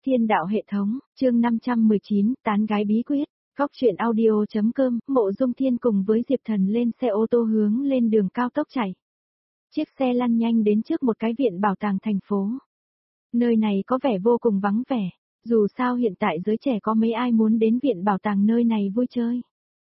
Thiên đạo hệ thống, chương 519, tán gái bí quyết. Góc truyện audio.com, Mộ Dung Thiên cùng với Diệp Thần lên xe ô tô hướng lên đường cao tốc chạy. Chiếc xe lăn nhanh đến trước một cái viện bảo tàng thành phố. Nơi này có vẻ vô cùng vắng vẻ, dù sao hiện tại giới trẻ có mấy ai muốn đến viện bảo tàng nơi này vui chơi.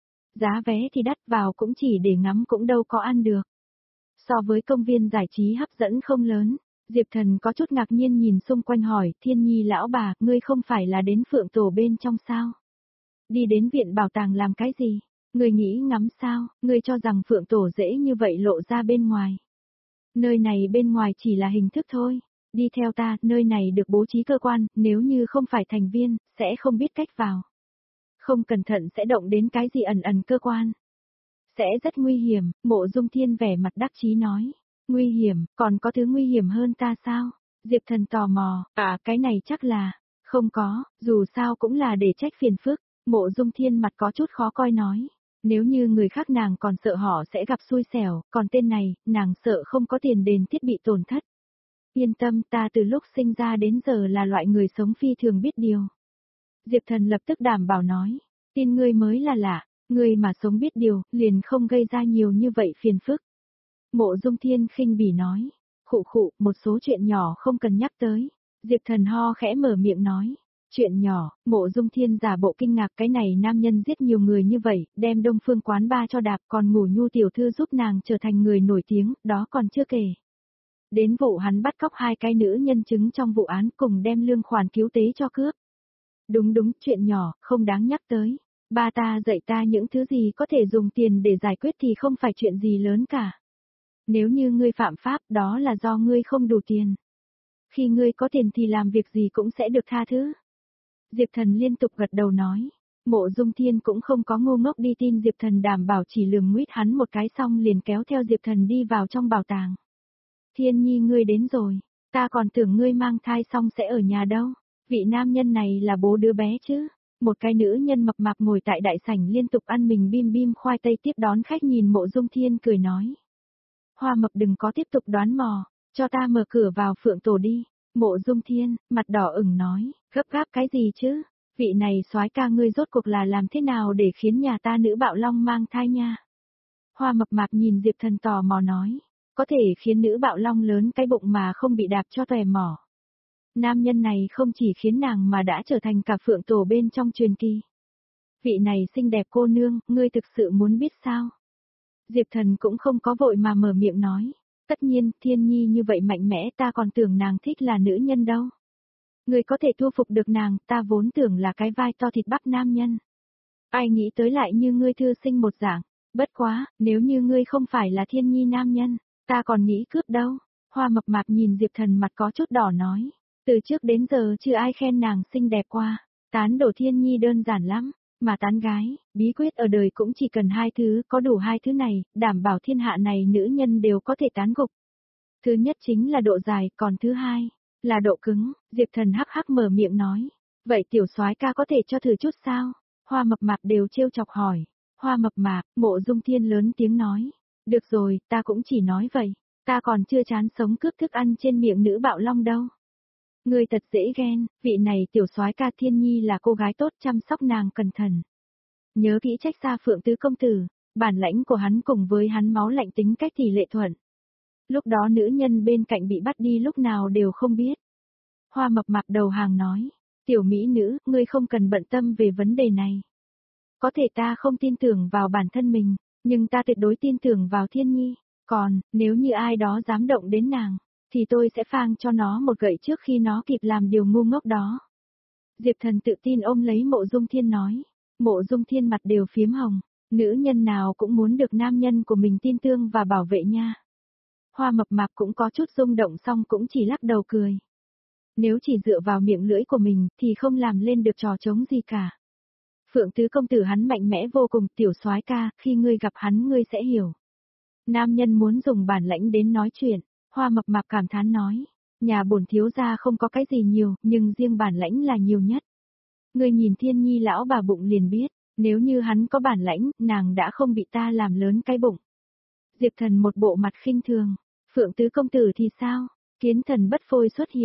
Giá vé thì đắt, vào cũng chỉ để ngắm cũng đâu có ăn được. So với công viên giải trí hấp dẫn không lớn, Diệp Thần có chút ngạc nhiên nhìn xung quanh hỏi, Thiên Nhi lão bà, ngươi không phải là đến Phượng Tổ bên trong sao? Đi đến viện bảo tàng làm cái gì? Ngươi nghĩ ngắm sao? Ngươi cho rằng Phượng Tổ dễ như vậy lộ ra bên ngoài. Nơi này bên ngoài chỉ là hình thức thôi. Đi theo ta, nơi này được bố trí cơ quan, nếu như không phải thành viên, sẽ không biết cách vào. Không cẩn thận sẽ động đến cái gì ẩn ẩn cơ quan. Sẽ rất nguy hiểm, Mộ Dung Thiên vẻ mặt đắc chí nói. Nguy hiểm, còn có thứ nguy hiểm hơn ta sao? Diệp Thần tò mò, cái này chắc là, không có, dù sao cũng là để trách phiền phức. Mộ Dung Thiên mặt có chút khó coi nói. Nếu như người khác nàng còn sợ họ sẽ gặp xui xẻo, còn tên này, nàng sợ không có tiền đền thiết bị tổn thất. Yên tâm, ta từ lúc sinh ra đến giờ là loại người sống phi thường biết điều. Diệp Thần lập tức đảm bảo nói, tin ngươi mới là lạ, ngươi mà sống biết điều, liền không gây ra nhiều như vậy phiền phức. Mộ Dung Thiên khinh bỉ nói, khụ, một số chuyện nhỏ không cần nhắc tới. Diệp Thần ho khẽ mở miệng nói, chuyện nhỏ. Mộ Dung Thiên giả bộ kinh ngạc, cái này nam nhân giết nhiều người như vậy, đem Đông Phương quán ba cho đạp, còn Ngủ Nhu tiểu thư giúp nàng trở thành người nổi tiếng, đó còn chưa kể. Đến vụ hắn bắt cóc 2 cái nữ nhân chứng trong vụ án cùng đem lương khoản cứu tế cho cướp. Đúng, chuyện nhỏ, không đáng nhắc tới. Ba ta dạy ta những thứ gì có thể dùng tiền để giải quyết thì không phải chuyện gì lớn cả. Nếu như ngươi phạm pháp, đó là do ngươi không đủ tiền. Khi ngươi có tiền thì làm việc gì cũng sẽ được tha thứ. Diệp Thần liên tục gật đầu nói. Mộ Dung Thiên cũng không có ngu ngốc đi tin Diệp Thần đảm bảo, chỉ lườm nguýt hắn một cái xong liền kéo theo Diệp Thần đi vào trong bảo tàng. Thiên Nhi ngươi đến rồi, ta còn tưởng ngươi mang thai xong sẽ ở nhà đâu. Vị nam nhân này là bố đứa bé chứ. Một cái nữ nhân mập mạp ngồi tại đại sảnh liên tục ăn mình bim khoai tây tiếp đón khách, nhìn Mộ Dung Thiên cười nói. Hoa mập đừng có tiếp tục đoán mò, cho ta mở cửa vào Phượng Tổ đi. Mộ Dung Thiên, mặt đỏ ửng nói, gấp gáp cái gì chứ? Vị này soái ca ngươi rốt cuộc là làm thế nào để khiến nhà ta nữ bạo long mang thai nha? Hoa mập mạp nhìn Diệp Thần tò mò nói, có thể khiến nữ bạo long lớn cái bụng mà không bị đạp cho tòe mỏ. Nam nhân này không chỉ khiến nàng mà đã trở thành cả Phượng Tổ bên trong truyền kỳ. Vị này xinh đẹp cô nương, ngươi thực sự muốn biết sao? Diệp Thần cũng không có vội mà mở miệng nói. Tất nhiên, Thiên Nhi như vậy mạnh mẽ, ta còn tưởng nàng thích là nữ nhân đâu. Ngươi có thể thu phục được nàng, ta vốn tưởng là cái vai to thịt bắp nam nhân. Ai nghĩ tới lại như ngươi thư sinh một dạng. Bất quá, nếu như ngươi không phải là Thiên Nhi nam nhân, ta còn nghĩ cướp đâu. Hoa mập mạp nhìn Diệp Thần mặt có chút đỏ nói. Từ trước đến giờ chưa ai khen nàng xinh đẹp qua. Tán đổ Thiên Nhi đơn giản lắm. Mà tán gái, bí quyết ở đời cũng chỉ cần 2 thứ, có đủ 2 thứ này, đảm bảo thiên hạ này nữ nhân đều có thể tán gục. Thứ nhất chính là độ dài, còn thứ hai là độ cứng. Diệp Thần hắc hắc mở miệng nói. Vậy tiểu soái ca có thể cho thử chút sao? Hoa mập mạp đều trêu chọc hỏi. Hoa mập mạp, Mộ Dung Thiên lớn tiếng nói. Được rồi, ta cũng chỉ nói vậy. Ta còn chưa chán sống cướp thức ăn trên miệng nữ bạo long đâu. Ngươi thật dễ ghen, vị này tiểu soái ca Thiên Nhi là cô gái tốt, chăm sóc nàng cẩn thận. Nhớ kỹ trách xa Phượng tứ công tử, bản lãnh của hắn cùng với hắn máu lạnh tính cách thì lệ thuận. Lúc đó nữ nhân bên cạnh bị bắt đi lúc nào đều không biết. Hoa mập mạp đầu hàng nói, tiểu mỹ nữ, ngươi không cần bận tâm về vấn đề này. Có thể ta không tin tưởng vào bản thân mình, nhưng ta tuyệt đối tin tưởng vào Thiên Nhi. Còn, nếu như ai đó dám động đến nàng, thì tôi sẽ phang cho nó một gậy trước khi nó kịp làm điều ngu ngốc đó. Diệp Thần tự tin ôm lấy Mộ Dung Thiên nói. Mộ Dung Thiên mặt đều phiếm hồng. Nữ nhân nào cũng muốn được nam nhân của mình tin tưởng và bảo vệ nha. Hoa mập mạp cũng có chút rung động xong cũng chỉ lắc đầu cười. Nếu chỉ dựa vào miệng lưỡi của mình thì không làm lên được trò trống gì cả. Phượng tứ công tử hắn mạnh mẽ vô cùng, tiểu soái ca, khi ngươi gặp hắn ngươi sẽ hiểu. Nam nhân muốn dùng bản lãnh đến nói chuyện. Hoa mập mạp cảm thán nói, nhà bổn thiếu gia không có cái gì nhiều, nhưng riêng bản lãnh là nhiều nhất. Ngươi nhìn Thiên Nhi lão bà bụng liền biết, nếu như hắn có bản lãnh, nàng đã không bị ta làm lớn cái bụng. Diệp Thần một bộ mặt khinh thường, Phượng tứ công tử thì sao? Kiến thần bất phôi xuất hiện,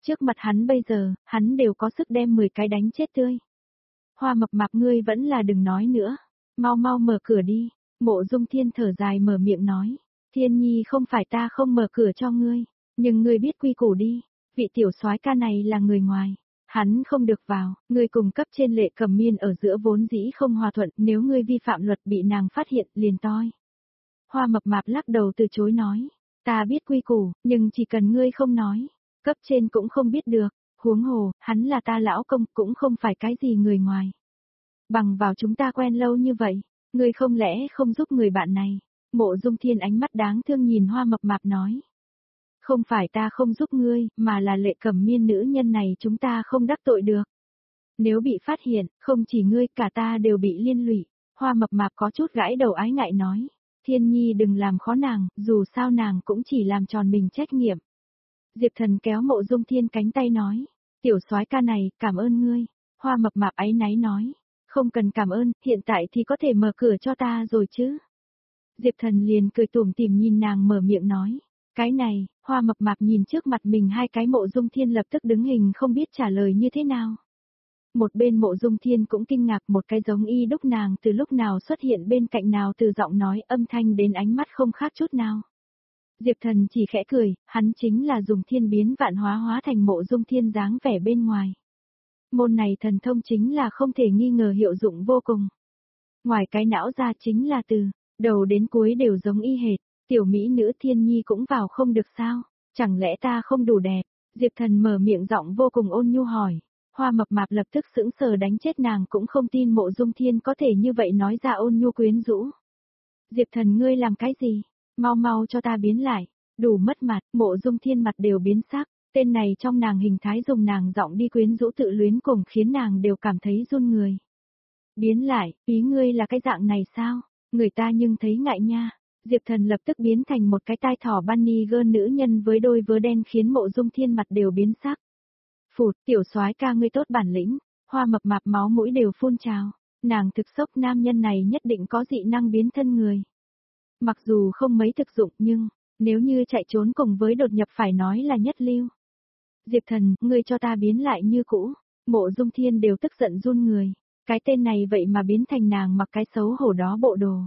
Trước mặt hắn bây giờ, hắn đều có sức đem 10 cái đánh chết tươi. Hoa mập mạp ngươi vẫn là đừng nói nữa. Mau mau mở cửa đi. Mộ Dung Thiên thở dài mở miệng nói. Thiên nhi không phải ta không mở cửa cho ngươi. Nhưng ngươi biết quy củ đi. Vị tiểu soái ca này là người ngoài. Hắn không được vào. Ngươi cùng cấp trên Lệ Cẩm Miên ở giữa vốn dĩ không hòa thuận. Nếu ngươi vi phạm luật bị nàng phát hiện liền toi. Hoa mập mạp lắc đầu từ chối nói. Ta biết quy củ, nhưng chỉ cần ngươi không nói. Cấp trên cũng không biết được. Huống hồ, hắn là ta lão công cũng không phải cái gì người ngoài. Bằng vào chúng ta quen lâu như vậy, ngươi không lẽ không giúp người bạn này. Mộ Dung Thiên ánh mắt đáng thương nhìn Hoa mập mạp nói. Không phải ta không giúp ngươi, mà là Lệ Cẩm Miên nữ nhân này chúng ta không đắc tội được. Nếu bị phát hiện, không chỉ ngươi cả ta đều bị liên lụy. Hoa mập mạp có chút gãi đầu ái ngại nói. Thiên nhi đừng làm khó nàng, dù sao nàng cũng chỉ làm tròn mình trách nhiệm. Diệp Thần kéo Mộ Dung Thiên cánh tay nói. Tiểu soái ca này, cảm ơn ngươi. Hoa mập mạp áy náy nói. Không cần cảm ơn, hiện tại thì có thể mở cửa cho ta rồi chứ. Diệp Thần liền cười tủm tỉm nhìn nàng mở miệng nói. Cái này, Hoa mập mạp nhìn trước mặt mình hai cái Mộ Dung Thiên lập tức đứng hình không biết trả lời như thế nào. Một bên Mộ Dung Thiên cũng kinh ngạc một cái giống y đúc nàng từ lúc nào xuất hiện bên cạnh nào từ giọng nói âm thanh đến ánh mắt không khác chút nào. Diệp Thần chỉ khẽ cười, hắn chính là dùng thiên biến vạn hóa thành Mộ Dung Thiên dáng vẻ bên ngoài. Môn này thần thông chính là không thể nghi ngờ hiệu dụng vô cùng. Ngoài cái não ra chính là từ đầu đến cuối đều giống y hệt, tiểu mỹ nữ Thiên nhi cũng vào không được sao, chẳng lẽ ta không đủ đẹp? Diệp Thần mở miệng giọng vô cùng ôn nhu hỏi. Hoa mập mạp lập tức sững sờ đánh chết nàng cũng không tin Mộ Dung Thiên có thể như vậy nói ra ôn nhu quyến rũ. Diệp Thần ngươi làm cái gì? Mau mau cho ta biến lại, đủ mất mặt, Mộ Dung Thiên mặt đều biến sắc, tên này trong nàng hình thái dùng nàng giọng đi quyến rũ tự luyến cùng khiến nàng đều cảm thấy run người. Biến lại, ý ngươi là cái dạng này sao? Người ta nhưng thấy ngại nha. Diệp Thần lập tức biến thành một cái tai thỏ bunny girl nữ nhân với đôi vớ đen khiến Mộ Dung Thiên mặt đều biến sắc. Phụt, tiểu soái ca ngươi tốt bản lĩnh, Hoa mập mạp máu mũi đều phun trào, nàng thực sốc nam nhân này nhất định có dị năng biến thân người. Mặc dù không mấy thực dụng nhưng, nếu như chạy trốn cùng với đột nhập phải nói là nhất lưu. Diệp Thần, ngươi cho ta biến lại như cũ, Mộ Dung Thiên đều tức giận run người, cái tên này vậy mà biến thành nàng mặc cái xấu hổ đó bộ đồ.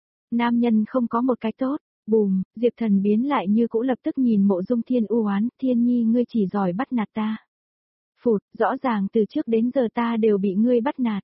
Nam nhân không có một cái tốt, bùm, Diệp Thần biến lại như cũ lập tức nhìn Mộ Dung Thiên u oán, Thiên nhi ngươi chỉ giỏi bắt nạt ta. Phụt, rõ ràng từ trước đến giờ ta đều bị ngươi bắt nạt.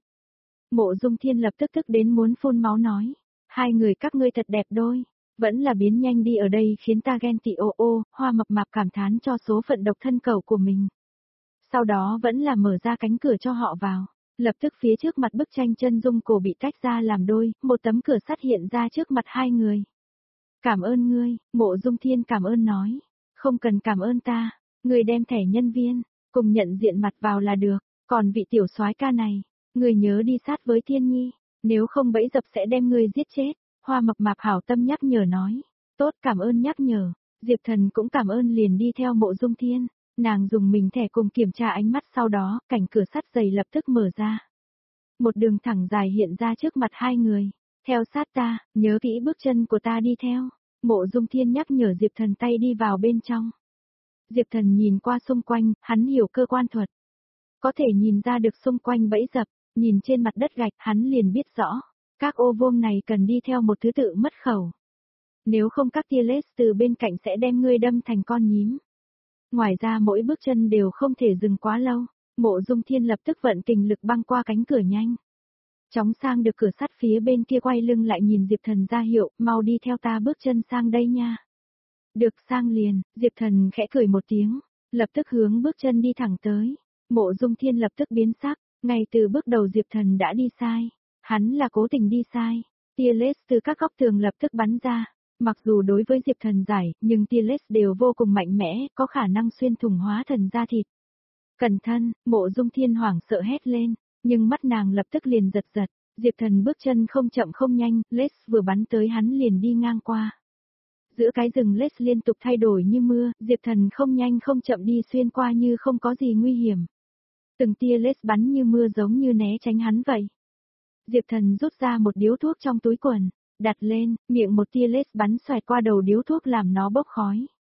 Mộ Dung Thiên lập tức tức đến muốn phun máu nói. Hai người các ngươi thật đẹp đôi, vẫn là biến nhanh đi ở đây khiến ta ghen tị ô ô, Hoa mập mạp cảm thán cho số phận độc thân cầu của mình. Sau đó vẫn là mở ra cánh cửa cho họ vào, lập tức phía trước mặt bức tranh chân dung cổ bị tách ra làm đôi, một tấm cửa sắt hiện ra trước mặt hai người. Cảm ơn ngươi, Mộ Dung Thiên cảm ơn nói, không cần cảm ơn ta, ngươi đem thẻ nhân viên, cùng nhận diện mặt vào là được, còn vị tiểu soái ca này, ngươi nhớ đi sát với Thiên nhi. Nếu không bẫy dập sẽ đem ngươi giết chết, Hoa mập mạp hảo tâm nhắc nhở nói. Tốt cảm ơn nhắc nhở, Diệp Thần cũng cảm ơn liền đi theo Mộ Dung Thiên, nàng dùng mình thẻ cùng kiểm tra ánh mắt sau đó, cảnh cửa sắt dày lập tức mở ra. Một đường thẳng dài hiện ra trước mặt hai người, theo sát ta, nhớ kỹ bước chân của ta đi theo, Mộ Dung Thiên nhắc nhở Diệp Thần tay đi vào bên trong. Diệp Thần nhìn qua xung quanh, hắn hiểu cơ quan thuật. Có thể nhìn ra được xung quanh bẫy dập. Nhìn trên mặt đất gạch hắn liền biết rõ, các ô vuông này cần đi theo một thứ tự mất khẩu. Nếu không các tia laser từ bên cạnh sẽ đem ngươi đâm thành con nhím. Ngoài ra mỗi bước chân đều không thể dừng quá lâu, Mộ Dung Thiên lập tức vận kình lực băng qua cánh cửa nhanh. Chóng sang được cửa sắt phía bên kia quay lưng lại nhìn Diệp Thần ra hiệu, mau đi theo ta bước chân sang đây nha. Được sang liền, Diệp Thần khẽ cười một tiếng, lập tức hướng bước chân đi thẳng tới. Mộ Dung Thiên lập tức biến sắc. Ngay từ bước đầu Diệp Thần đã đi sai, hắn là cố tình đi sai, tia laser từ các góc tường lập tức bắn ra, mặc dù đối với Diệp Thần giải, nhưng tia laser đều vô cùng mạnh mẽ, có khả năng xuyên thủng hóa thần da thịt. Cẩn thân, Mộ Dung Thiên hoảng sợ hét lên, nhưng mắt nàng lập tức liền giật giật, Diệp Thần bước chân không chậm không nhanh, laser vừa bắn tới hắn liền đi ngang qua. Giữa cái rừng laser liên tục thay đổi như mưa, Diệp Thần không nhanh không chậm đi xuyên qua như không có gì nguy hiểm. Từng tia laser bắn như mưa giống như né tránh hắn vậy. Diệp Thần rút ra một điếu thuốc trong túi quần, đặt lên, miệng một tia laser bắn xoẹt qua đầu điếu thuốc làm nó bốc khói.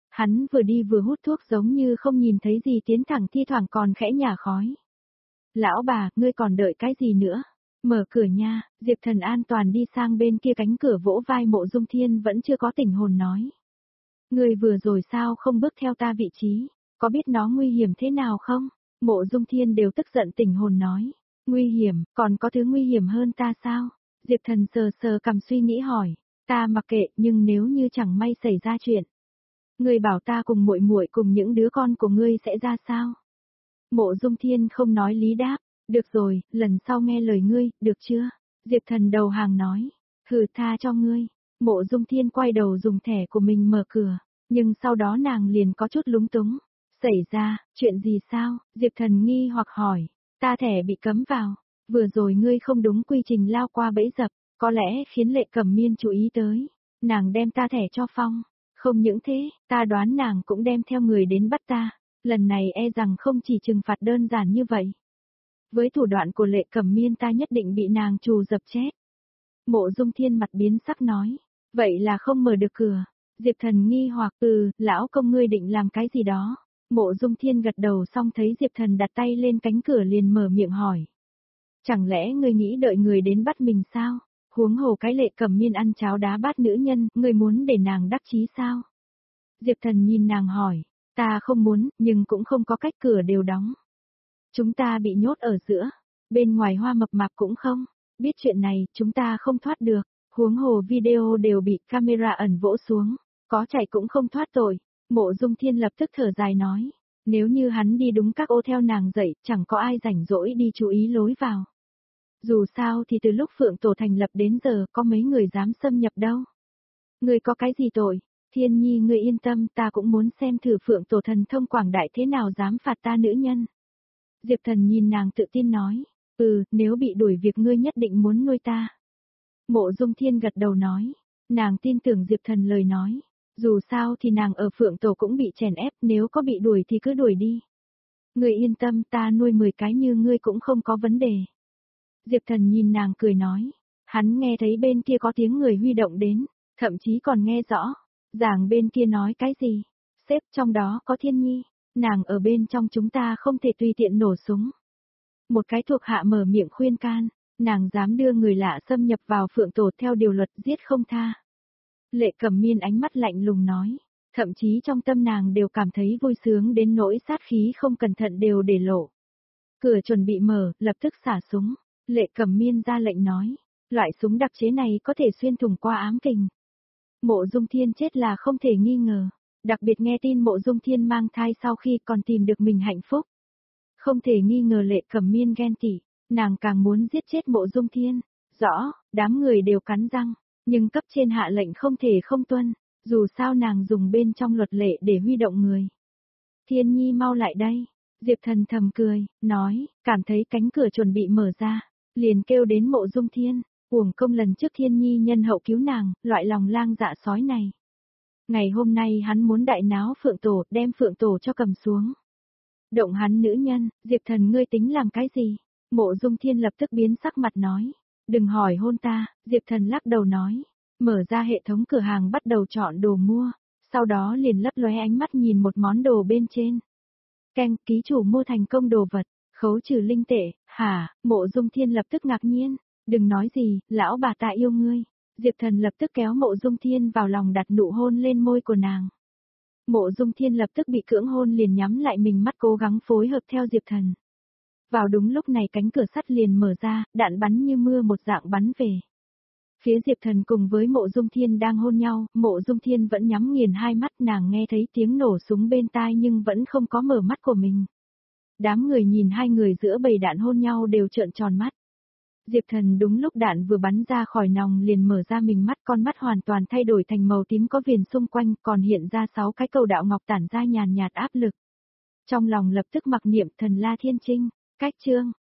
Hắn vừa đi vừa hút thuốc giống như không nhìn thấy gì tiến thẳng thi thoảng còn khẽ nhả khói. Lão bà, ngươi còn đợi cái gì nữa? Mở cửa nha, Diệp Thần an toàn đi sang bên kia cánh cửa vỗ vai Mộ Dung Thiên vẫn chưa có tỉnh hồn nói. Ngươi vừa rồi sao không bước theo ta vị trí, có biết nó nguy hiểm thế nào không? Mộ Dung Thiên đều tức giận tỉnh hồn nói. Nguy hiểm, còn có thứ nguy hiểm hơn ta sao? Diệp Thần sờ sờ cầm suy nghĩ hỏi. Ta mặc kệ, nhưng nếu như chẳng may xảy ra chuyện. Ngươi bảo ta cùng muội muội cùng những đứa con của ngươi sẽ ra sao? Mộ Dung Thiên không nói lý đáp. Được rồi, lần sau nghe lời ngươi, được chưa? Diệp Thần đầu hàng nói. Hừ, tha cho ngươi. Mộ Dung Thiên quay đầu dùng thẻ của mình mở cửa, nhưng sau đó nàng liền có chút lúng túng. Xảy ra, chuyện gì sao? Diệp Thần nghi hoặc hỏi. Ta thẻ bị cấm vào. Vừa rồi ngươi không đúng quy trình lao qua bẫy dập, có lẽ khiến Lệ Cẩm Miên chú ý tới. Nàng đem ta thẻ cho Phong. Không những thế, ta đoán nàng cũng đem theo người đến bắt ta. Lần này e rằng không chỉ trừng phạt đơn giản như vậy. Với thủ đoạn của Lệ Cẩm Miên ta nhất định bị nàng trù dập chết. Mộ Dung Thiên mặt biến sắc nói. Vậy là không mở được cửa. Diệp Thần nghi hoặc lão công ngươi định làm cái gì đó. Mộ Dung Thiên gật đầu xong thấy Diệp Thần đặt tay lên cánh cửa liền mở miệng hỏi. Chẳng lẽ ngươi nghĩ đợi người đến bắt mình sao? Huống hồ cái Lệ Cẩm Miên ăn cháo đá bát nữ nhân, ngươi muốn để nàng đắc chí sao? Diệp Thần nhìn nàng hỏi. Ta không muốn, nhưng cũng không có cách, cửa đều đóng. Chúng ta bị nhốt ở giữa. Bên ngoài Hoa Mập Mạp cũng không. Biết chuyện này, chúng ta không thoát được. Huống hồ video đều bị camera ẩn vỗ xuống. Có chạy cũng không thoát tội. Mộ Dung Thiên lập tức thở dài nói. Nếu như hắn đi đúng các ô theo nàng dậy, chẳng có ai rảnh rỗi đi chú ý lối vào. Dù sao thì từ lúc Phượng Tổ thành lập đến giờ có mấy người dám xâm nhập đâu. Ngươi có cái gì tội? Thiên Nhi ngươi yên tâm, ta cũng muốn xem thử Phượng Tổ thần thông quảng đại thế nào dám phạt ta nữ nhân. Diệp Thần nhìn nàng tự tin nói. Nếu bị đuổi việc ngươi nhất định muốn nuôi ta. Mộ Dung Thiên gật đầu nói. Nàng tin tưởng Diệp Thần lời nói. Dù sao thì nàng ở Phượng Tổ cũng bị chèn ép, nếu có bị đuổi thì cứ đuổi đi. Ngươi yên tâm, ta nuôi 10 cái như ngươi cũng không có vấn đề. Diệp Thần nhìn nàng cười nói. Hắn nghe thấy bên kia có tiếng người huy động đến, thậm chí còn nghe rõ. Giảng bên kia nói cái gì? Sếp trong đó có Thiên Nhi, nàng ở bên trong chúng ta không thể tùy tiện nổ súng. Một cái thuộc hạ mở miệng khuyên can, nàng dám đưa người lạ xâm nhập vào Phượng Tổ theo điều luật giết không tha. Lệ Cẩm Miên ánh mắt lạnh lùng nói, thậm chí trong tâm nàng đều cảm thấy vui sướng đến nỗi sát khí không cẩn thận đều để lộ. Cửa chuẩn bị mở, lập tức xả súng. Lệ Cẩm Miên ra lệnh nói, loại súng đặc chế này có thể xuyên thủng qua ám kình. Mộ Dung Thiên chết là không thể nghi ngờ, đặc biệt nghe tin Mộ Dung Thiên mang thai sau khi còn tìm được mình hạnh phúc. Không thể nghi ngờ Lệ Cẩm Miên ghen tị, nàng càng muốn giết chết Mộ Dung Thiên. Rõ, đám người đều cắn răng, nhưng cấp trên hạ lệnh không thể không tuân, dù sao nàng dùng bên trong luật lệ để huy động người. Thiên Nhi mau lại đây, Diệp Thần thầm cười, nói, cảm thấy cánh cửa chuẩn bị mở ra, liền kêu đến Mộ Dung Thiên. Uổng công lần trước Thiên Nhi nhân hậu cứu nàng, loại lòng lang dạ sói này. Ngày hôm nay hắn muốn đại náo Phượng Tổ, đem Phượng Tổ cho cầm xuống. Động hắn nữ nhân, Diệp Thần ngươi tính làm cái gì? Mộ Dung Thiên lập tức biến sắc mặt nói. Đừng hỏi hôn ta, Diệp Thần lắc đầu nói. Mở ra hệ thống cửa hàng bắt đầu chọn đồ mua, sau đó liền lấp lóe ánh mắt nhìn một món đồ bên trên. Keng, ký chủ mua thành công đồ vật, khấu trừ linh tệ, hả? Mộ Dung Thiên lập tức ngạc nhiên. Đừng nói gì, lão bà ta yêu ngươi. Diệp Thần lập tức kéo Mộ Dung Thiên vào lòng đặt nụ hôn lên môi của nàng. Mộ Dung Thiên lập tức bị cưỡng hôn liền nhắm lại mình mắt cố gắng phối hợp theo Diệp Thần. Vào đúng lúc này cánh cửa sắt liền mở ra, đạn bắn như mưa một dạng bắn về. Phía Diệp Thần cùng với Mộ Dung Thiên đang hôn nhau, Mộ Dung Thiên vẫn nhắm nghiền hai mắt, nàng nghe thấy tiếng nổ súng bên tai nhưng vẫn không có mở mắt của mình. Đám người nhìn hai người giữa bầy đạn hôn nhau đều trợn tròn mắt. Diệp Thần đúng lúc đạn vừa bắn ra khỏi nòng liền mở ra mình mắt, con mắt hoàn toàn thay đổi thành màu tím có viền xung quanh, còn hiện ra 6 cái cầu đạo ngọc tản ra nhàn nhạt áp lực. Trong lòng lập tức mặc niệm Thần La Thiên Trinh, cách chương.